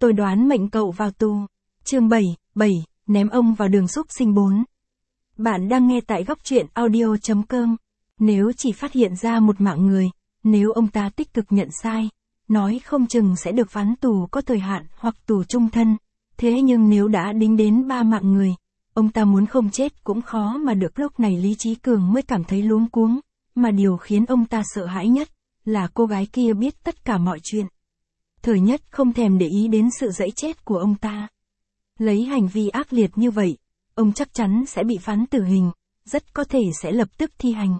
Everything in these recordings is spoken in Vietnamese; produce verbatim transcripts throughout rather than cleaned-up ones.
Tôi đoán mệnh cậu vào tù. Chương bảy, bảy, ném ông vào đường súc sinh bốn. Bạn đang nghe tại góc truyện audio chấm com. Nếu chỉ phát hiện ra một mạng người, nếu ông ta tích cực nhận sai, nói không chừng sẽ được phán tù có thời hạn hoặc tù chung thân. Thế nhưng nếu đã đính đến ba mạng người, ông ta muốn không chết cũng khó mà được. Lúc này Lý Chí Cường mới cảm thấy luống cuống, mà điều khiến ông ta sợ hãi nhất là cô gái kia biết tất cả mọi chuyện. Thời Nhất không thèm để ý đến sự dẫy chết của ông ta. Lấy hành vi ác liệt như vậy, ông chắc chắn sẽ bị phán tử hình, rất có thể sẽ lập tức thi hành.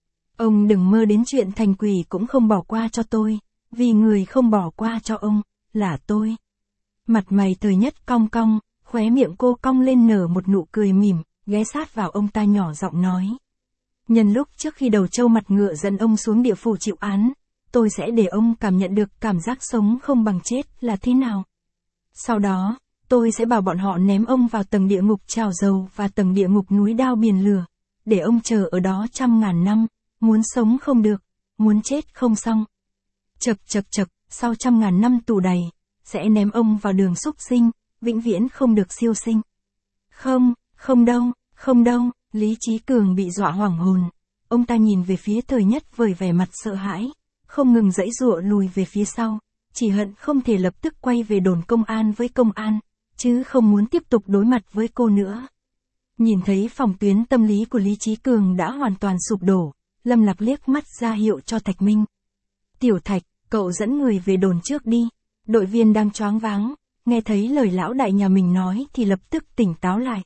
Ông đừng mơ đến chuyện thành quỷ cũng không bỏ qua cho tôi, vì người không bỏ qua cho ông, là tôi. Mặt mày Thời Nhất cong cong, khóe miệng cô cong lên nở một nụ cười mỉm, ghé sát vào ông ta nhỏ giọng nói. Nhân lúc trước khi đầu trâu mặt ngựa dẫn ông xuống địa phủ chịu án, tôi sẽ để ông cảm nhận được cảm giác sống không bằng chết là thế nào. Sau đó, tôi sẽ bảo bọn họ ném ông vào tầng địa ngục trào dầu và tầng địa ngục núi đao biển lửa, để ông chờ ở đó trăm ngàn năm, muốn sống không được, muốn chết không xong. Chật chật chật, sau trăm ngàn năm tù đầy, sẽ ném ông vào đường súc sinh, vĩnh viễn không được siêu sinh. Không, không đâu, không đâu, Lý Chí Cường bị dọa hoảng hồn. Ông ta nhìn về phía Thời Nhất với vẻ mặt sợ hãi, không ngừng giãy giụa lùi về phía sau, chỉ hận không thể lập tức quay về đồn công an với công an, chứ không muốn tiếp tục đối mặt với cô nữa. Nhìn thấy phòng tuyến tâm lý của Lý Chí Cường đã hoàn toàn sụp đổ, Lâm Lạc liếc mắt ra hiệu cho Thạch Minh. Tiểu Thạch, cậu dẫn người về đồn trước đi. Đội viên đang choáng váng, nghe thấy lời lão đại nhà mình nói thì lập tức tỉnh táo lại.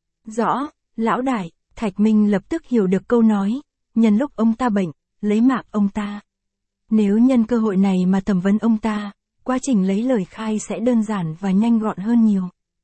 Rõ, lão đại. Thạch Minh lập tức hiểu được câu nói, nhân lúc ông ta bệnh, lấy mạng ông ta. Nếu nhân cơ hội này mà thẩm vấn ông ta, quá trình lấy lời khai sẽ đơn giản và nhanh gọn hơn nhiều.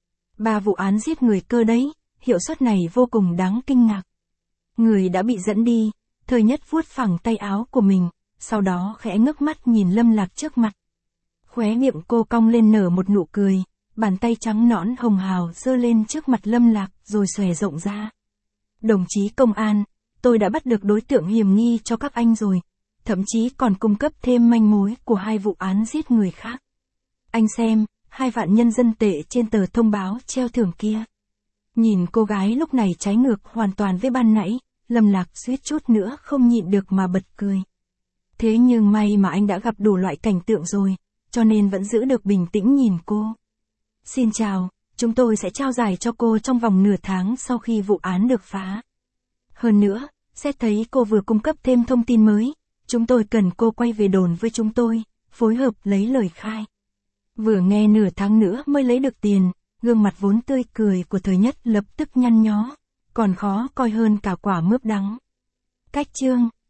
Ba vụ án giết người cơ đấy, hiệu suất này vô cùng đáng kinh ngạc. Người đã bị dẫn đi, Thời Nhất vuốt phẳng tay áo của mình, sau đó khẽ ngước mắt nhìn Lâm Lạc trước mặt. Khóe miệng cô cong lên nở một nụ cười, bàn tay trắng nõn hồng hào giơ lên trước mặt Lâm Lạc rồi xòe rộng ra. Đồng chí công an, tôi đã bắt được đối tượng hiểm nghi cho các anh rồi, thậm chí còn cung cấp thêm manh mối của hai vụ án giết người khác. Anh xem, hai vạn nhân dân tệ trên tờ thông báo treo thưởng kia. Nhìn cô gái lúc này trái ngược hoàn toàn với ban nãy, Lâm Lạc suýt chút nữa không nhịn được mà bật cười. Thế nhưng may mà anh đã gặp đủ loại cảnh tượng rồi, cho nên vẫn giữ được bình tĩnh nhìn cô. Xin chào, chúng tôi sẽ trao giải cho cô trong vòng nửa tháng sau khi vụ án được phá. Hơn nữa, xét thấy cô vừa cung cấp thêm thông tin mới, chúng tôi cần cô quay về đồn với chúng tôi, phối hợp lấy lời khai. Vừa nghe nửa tháng nữa mới lấy được tiền, gương mặt vốn tươi cười của Thời Nhất lập tức nhăn nhó, còn khó coi hơn cả quả mướp đắng. Cách chương,